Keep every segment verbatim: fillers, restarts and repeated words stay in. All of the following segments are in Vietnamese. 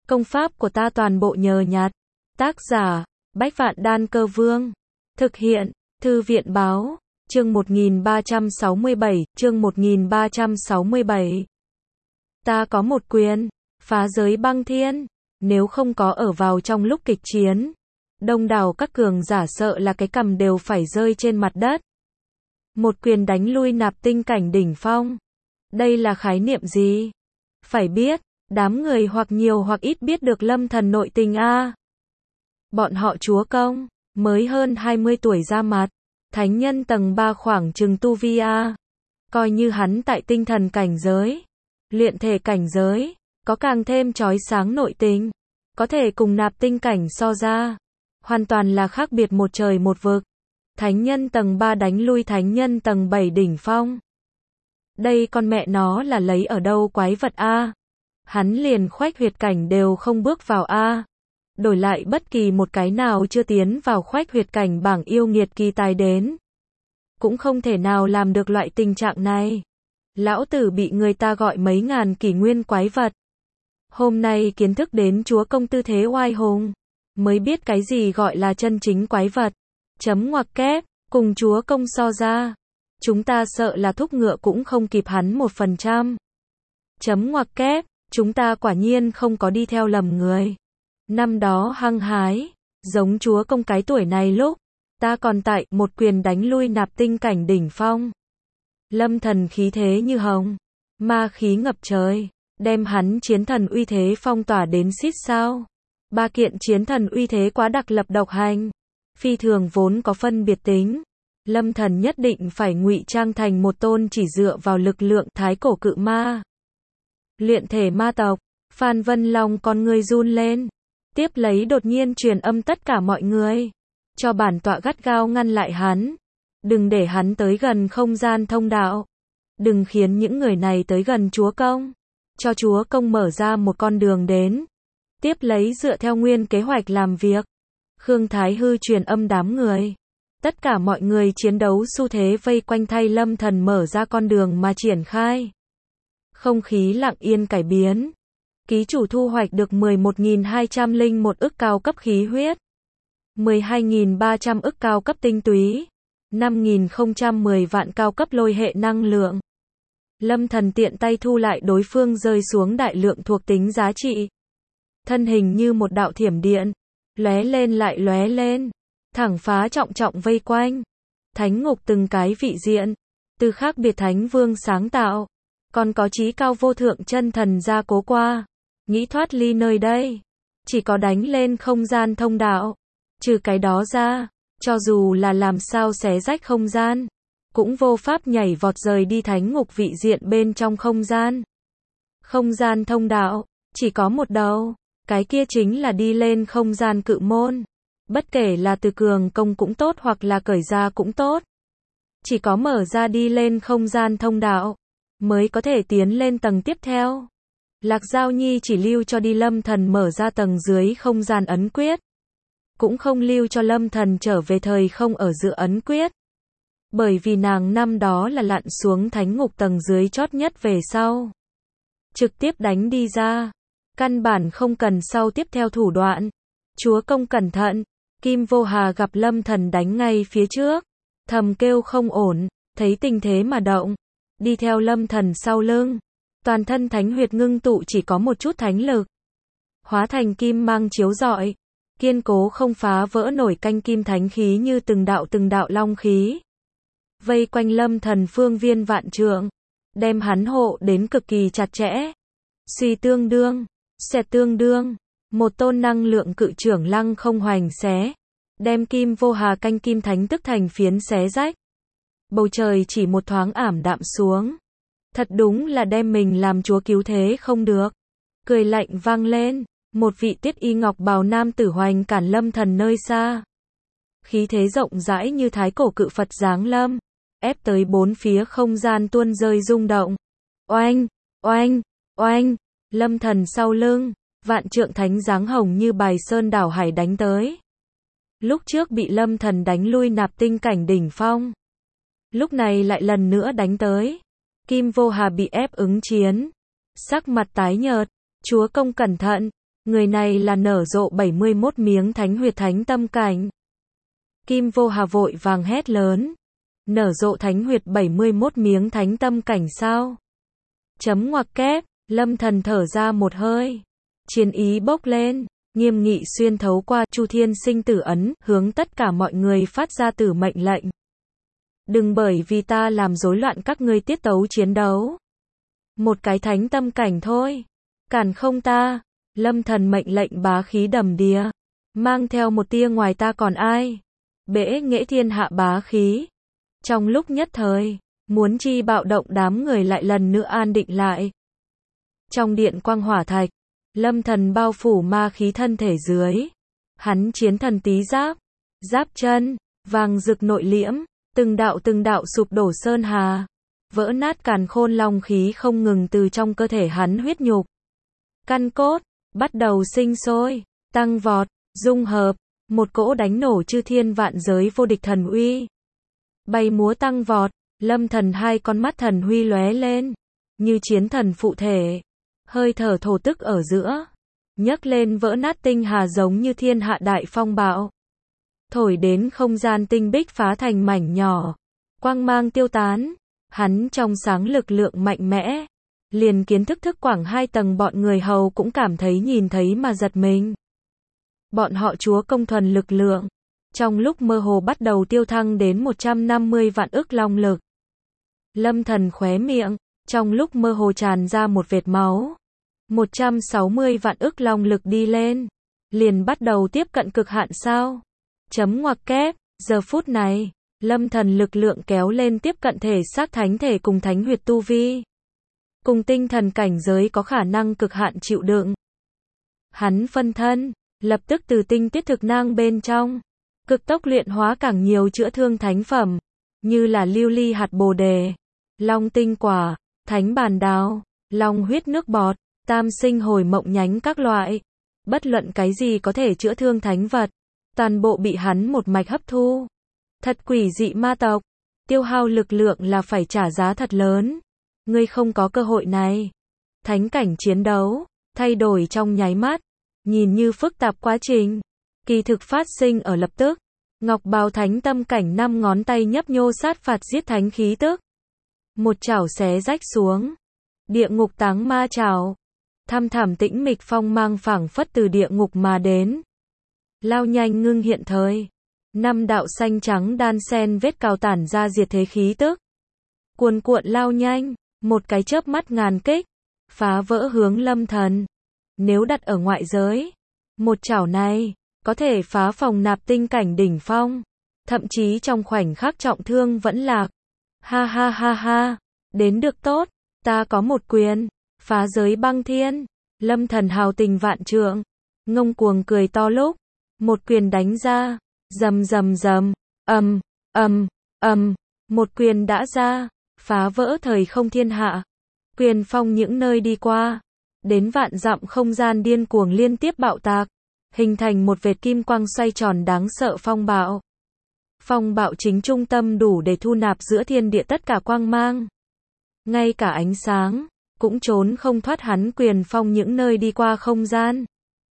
Công pháp của ta toàn bộ nhờ nhặt. Tác giả, Bách Vạn Đan Cơ Vương. Thực hiện, Thư viện báo, chương một nghìn ba trăm sáu mươi bảy, chương một nghìn ba trăm sáu mươi bảy. Ta có một quyền, phá giới băng thiên, nếu không có ở vào trong lúc kịch chiến, đông đảo các cường giả sợ là cái cằm đều phải rơi trên mặt đất. Một quyền đánh lui nạp tinh cảnh đỉnh phong. Đây là khái niệm gì? Phải biết, đám người hoặc nhiều hoặc ít biết được Lâm Thần nội tình a. Bọn họ chúa công, mới hơn hai mươi tuổi ra mặt, thánh nhân tầng ba khoảng chừng tu vi a. Coi như hắn tại tinh thần cảnh giới, luyện thể cảnh giới, có càng thêm chói sáng nội tình, có thể cùng nạp tinh cảnh so ra, hoàn toàn là khác biệt một trời một vực. Thánh nhân tầng ba đánh lui thánh nhân tầng bảy đỉnh phong. Đây con mẹ nó là lấy ở đâu quái vật a? Hắn liền khoách huyệt cảnh đều không bước vào a. Đổi lại bất kỳ một cái nào chưa tiến vào khoách huyệt cảnh bảng yêu nghiệt kỳ tài đến, cũng không thể nào làm được loại tình trạng này. Lão tử bị người ta gọi mấy ngàn kỷ nguyên quái vật. Hôm nay kiến thức đến chúa công tư thế oai hùng, mới biết cái gì gọi là chân chính quái vật. Chấm ngoặc kép, cùng chúa công so ra, chúng ta sợ là thúc ngựa cũng không kịp hắn một phần trăm. Chấm ngoặc kép, chúng ta quả nhiên không có đi theo lầm người. Năm đó hăng hái, giống chúa công cái tuổi này lúc, ta còn tại một quyền đánh lui nạp tinh cảnh đỉnh phong. Lâm Thần khí thế như hồng, ma khí ngập trời, đem hắn chiến thần uy thế phong tỏa đến xít sao. Ba kiện chiến thần uy thế quá đặc lập độc hành, phi thường vốn có phân biệt tính. Lâm Thần nhất định phải ngụy trang thành một tôn chỉ dựa vào lực lượng thái cổ cự ma. Luyện thể ma tộc, Phan Vân Long con người run lên. Tiếp lấy đột nhiên truyền âm tất cả mọi người, cho bản tọa gắt gao ngăn lại hắn. Đừng để hắn tới gần không gian thông đạo. Đừng khiến những người này tới gần chúa công. Cho chúa công mở ra một con đường đến. Tiếp lấy dựa theo nguyên kế hoạch làm việc. Khương Thái Hư truyền âm đám người. Tất cả mọi người chiến đấu xu thế vây quanh thay Lâm Thần mở ra con đường mà triển khai. Không khí lặng yên cải biến. Ký chủ thu hoạch được mười một nghìn hai trăm lẻ một ức cao cấp khí huyết, mười hai nghìn ba trăm ức cao cấp tinh túy, năm nghìn không trăm mười vạn cao cấp lôi hệ năng lượng. Lâm Thần tiện tay thu lại đối phương rơi xuống đại lượng thuộc tính giá trị. Thân hình như một đạo thiểm điện, lóe lên lại lóe lên, thẳng phá trọng trọng vây quanh. Thánh ngục từng cái vị diện, từ khác biệt thánh vương sáng tạo, còn có chí cao vô thượng chân thần gia cố qua. Nghĩ thoát ly nơi đây, chỉ có đánh lên không gian thông đạo. Trừ cái đó ra, cho dù là làm sao xé rách không gian, cũng vô pháp nhảy vọt rời đi thánh ngục vị diện bên trong không gian. Không gian thông đạo, chỉ có một đầu, cái kia chính là đi lên không gian cự môn. Bất kể là từ cường công cũng tốt hoặc là cởi ra cũng tốt. Chỉ có mở ra đi lên không gian thông đạo, mới có thể tiến lên tầng tiếp theo. Lạc Giao Nhi chỉ lưu cho đi Lâm Thần mở ra tầng dưới không gian ấn quyết. Cũng không lưu cho Lâm Thần trở về thời không ở giữa ấn quyết. Bởi vì nàng năm đó là lặn xuống thánh ngục tầng dưới chót nhất về sau. Trực tiếp đánh đi ra. Căn bản không cần sau tiếp theo thủ đoạn. Chúa công cẩn thận. Kim Vô Hà gặp Lâm Thần đánh ngay phía trước. Thầm kêu không ổn. Thấy tình thế mà động. Đi theo Lâm Thần sau lưng. Toàn thân thánh huyệt ngưng tụ chỉ có một chút thánh lực. Hóa thành kim mang chiếu rọi. Kiên cố không phá vỡ nổi canh kim thánh khí như từng đạo từng đạo long khí. Vây quanh Lâm Thần phương viên vạn trượng. Đem hắn hộ đến cực kỳ chặt chẽ. Suy tương đương. Xẹt tương đương. Một tôn năng lượng cự trưởng lăng không hoành xé. Đem Kim Vô Hà canh kim thánh tức thành phiến xé rách. Bầu trời chỉ một thoáng ảm đạm xuống. Thật đúng là đem mình làm chúa cứu thế không được. Cười lạnh vang lên. Một vị tiết y ngọc bào nam tử hoành cản Lâm Thần nơi xa. Khí thế rộng rãi như thái cổ cự Phật giáng lâm. Ép tới bốn phía không gian tuôn rơi rung động. Oanh, oanh, oanh. Lâm Thần sau lưng. Vạn trượng thánh giáng hồng như bài sơn đảo hải đánh tới. Lúc trước bị Lâm Thần đánh lui nạp tinh cảnh đỉnh phong. Lúc này lại lần nữa đánh tới. Kim Vô Hà bị ép ứng chiến. Sắc mặt tái nhợt. Chúa công cẩn thận. Người này là nở rộ bảy mươi mốt miếng thánh huyệt thánh tâm cảnh. Kim Vô Hà vội vàng hét lớn. Nở rộ thánh huyệt bảy mươi mốt miếng thánh tâm cảnh sao? Chấm ngoặc kép, Lâm Thần thở ra một hơi. Chiến ý bốc lên, nghiêm nghị xuyên thấu qua Chu Thiên Sinh Tử ấn, hướng tất cả mọi người phát ra tử mệnh lệnh. Đừng bởi vì ta làm rối loạn các ngươi tiết tấu chiến đấu. Một cái thánh tâm cảnh thôi. Cản không ta. Lâm Thần mệnh lệnh bá khí đầm đìa. Mang theo một tia ngoài ta còn ai. Bẽ nghệ thiên hạ bá khí. Trong lúc nhất thời, muốn chi bạo động đám người lại lần nữa an định lại. Trong điện quang hỏa thạch, Lâm Thần bao phủ ma khí thân thể dưới. Hắn chiến thần tí giáp, giáp chân, vàng rực nội liễm, từng đạo từng đạo sụp đổ sơn hà, vỡ nát càn khôn long khí không ngừng từ trong cơ thể hắn huyết nhục. Căn cốt, bắt đầu sinh sôi, tăng vọt, dung hợp, một cỗ đánh nổ chư thiên vạn giới vô địch thần uy. Bay múa tăng vọt, Lâm Thần hai con mắt thần huy lóe lên, như chiến thần phụ thể. Hơi thở thổ tức ở giữa, nhấc lên vỡ nát tinh hà giống như thiên hạ đại phong bạo. Thổi đến không gian tinh bích phá thành mảnh nhỏ, quang mang tiêu tán, hắn trong sáng lực lượng mạnh mẽ. Liền kiến thức thức quảng hai tầng bọn người hầu cũng cảm thấy nhìn thấy mà giật mình. Bọn họ chúa công thuần lực lượng, trong lúc mơ hồ bắt đầu tiêu thăng đến một trăm năm mươi vạn ức long lực. Lâm Thần khóe miệng, trong lúc mơ hồ tràn ra một vệt máu. một trăm sáu mươi vạn ức long lực đi lên, liền bắt đầu tiếp cận cực hạn sao? Chấm ngoặc kép, giờ phút này, Lâm Thần lực lượng kéo lên tiếp cận thể xác thánh thể cùng thánh huyệt tu vi. Cùng tinh thần cảnh giới có khả năng cực hạn chịu đựng. Hắn phân thân, lập tức từ tinh tiết thực năng bên trong, cực tốc luyện hóa càng nhiều chữa thương thánh phẩm, như là lưu ly hạt bồ đề, long tinh quả, thánh bàn đào, long huyết nước bọt, tam sinh hồi mộng nhánh các loại. Bất luận cái gì có thể chữa thương thánh vật, toàn bộ bị hắn một mạch hấp thu. Thật quỷ dị ma tộc, tiêu hao lực lượng là phải trả giá thật lớn. Ngươi không có cơ hội này. Thánh cảnh chiến đấu, thay đổi trong nháy mắt, nhìn như phức tạp quá trình, kỳ thực phát sinh ở lập tức. Ngọc bào thánh tâm cảnh năm ngón tay nhấp nhô sát phạt giết thánh khí tức. Một chảo xé rách xuống. Địa ngục táng ma chảo. Thăm thẳm tĩnh mịch phong mang phảng phất từ địa ngục mà đến. Lao nhanh ngưng hiện thời. Năm đạo xanh trắng đan sen vết cào tản ra diệt thế khí tức. Cuồn cuộn lao nhanh, một cái chớp mắt ngàn kích, phá vỡ hướng Lâm Thần. Nếu đặt ở ngoại giới, một chảo này có thể phá phòng nạp tinh cảnh đỉnh phong, thậm chí trong khoảnh khắc trọng thương vẫn lạc. Ha ha ha ha, đến được tốt, ta có một quyền, phá giới băng thiên. Lâm Thần hào tình vạn trượng, ngông cuồng cười to lúc, một quyền đánh ra, rầm rầm rầm, ầm, ầm, ầm, một quyền đã ra, phá vỡ thời không thiên hạ. Quyền phong những nơi đi qua, đến vạn dặm không gian điên cuồng liên tiếp bạo tạc, hình thành một vệt kim quang xoay tròn đáng sợ phong bạo. Phong bạo chính trung tâm đủ để thu nạp giữa thiên địa tất cả quang mang. Ngay cả ánh sáng, cũng trốn không thoát hắn quyền phong những nơi đi qua không gian.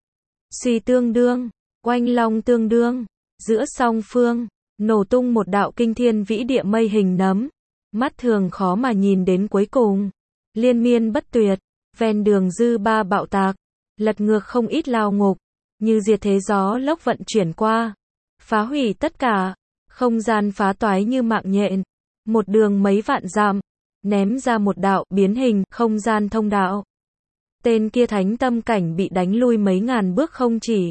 Suy tương đương, oanh long tương đương, giữa song phương, nổ tung một đạo kinh thiên vĩ địa mây hình nấm. Mắt thường khó mà nhìn đến cuối cùng. Liên miên bất tuyệt, ven đường dư ba bạo tạc, lật ngược không ít lao ngục, như diệt thế gió lốc vận chuyển qua, phá hủy tất cả, không gian phá toái như mạng nhện, một đường mấy vạn dặm, ném ra một đạo biến hình không gian thông đạo. Tên kia thánh tâm cảnh bị đánh lui mấy ngàn bước không chỉ.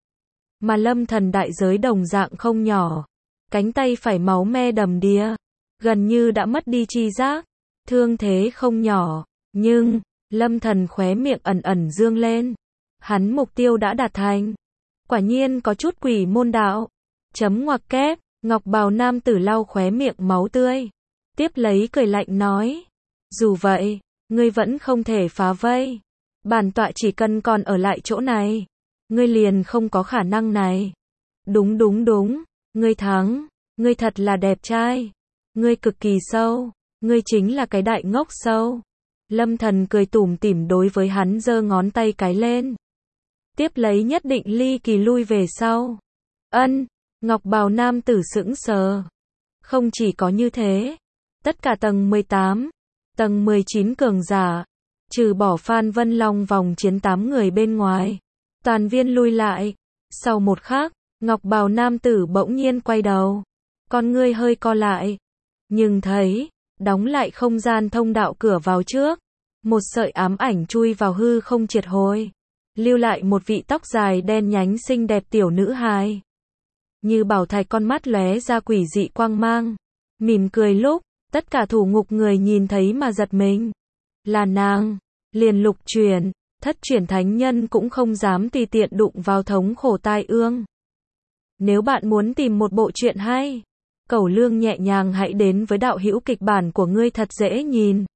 Mà Lâm Thần đại giới đồng dạng không nhỏ, cánh tay phải máu me đầm đìa, gần như đã mất đi chi giác, thương thế không nhỏ, nhưng Lâm Thần khóe miệng ẩn ẩn dương lên. Hắn mục tiêu đã đạt thành. Quả nhiên có chút quỷ môn đạo. Chấm ngoặc kép, ngọc bào nam tử lau khóe miệng máu tươi. Tiếp lấy cười lạnh nói. Dù vậy, ngươi vẫn không thể phá vây. Bản tọa chỉ cần còn ở lại chỗ này, ngươi liền không có khả năng này. Đúng đúng đúng, ngươi thắng, ngươi thật là đẹp trai. Ngươi cực kỳ sâu, ngươi chính là cái đại ngốc sâu. Lâm Thần cười tủm tỉm đối với hắn giơ ngón tay cái lên. Tiếp lấy nhất định ly kỳ lui về sau. Ân, ngọc bào nam tử sững sờ. Không chỉ có như thế, tất cả tầng mười tám, tầng mười chín cường giả, trừ bỏ Phan Vân Long vòng chiến tám người bên ngoài, toàn viên lui lại. Sau một khắc, ngọc bào nam tử bỗng nhiên quay đầu, con ngươi hơi co lại, nhưng thấy, đóng lại không gian thông đạo cửa vào trước, một sợi ám ảnh chui vào hư không triệt hồi, lưu lại một vị tóc dài đen nhánh xinh đẹp tiểu nữ hài. Như bảo thạch con mắt lóe ra quỷ dị quang mang, mỉm cười lúc, tất cả thủ ngục người nhìn thấy mà giật mình. Là nàng, liền lục chuyển, thất chuyển thánh nhân cũng không dám tùy tiện đụng vào thống khổ tai ương. Nếu bạn muốn tìm một bộ truyện hay, Cẩu Lương nhẹ nhàng hãy đến với đạo hữu kịch bản của ngươi thật dễ nhìn.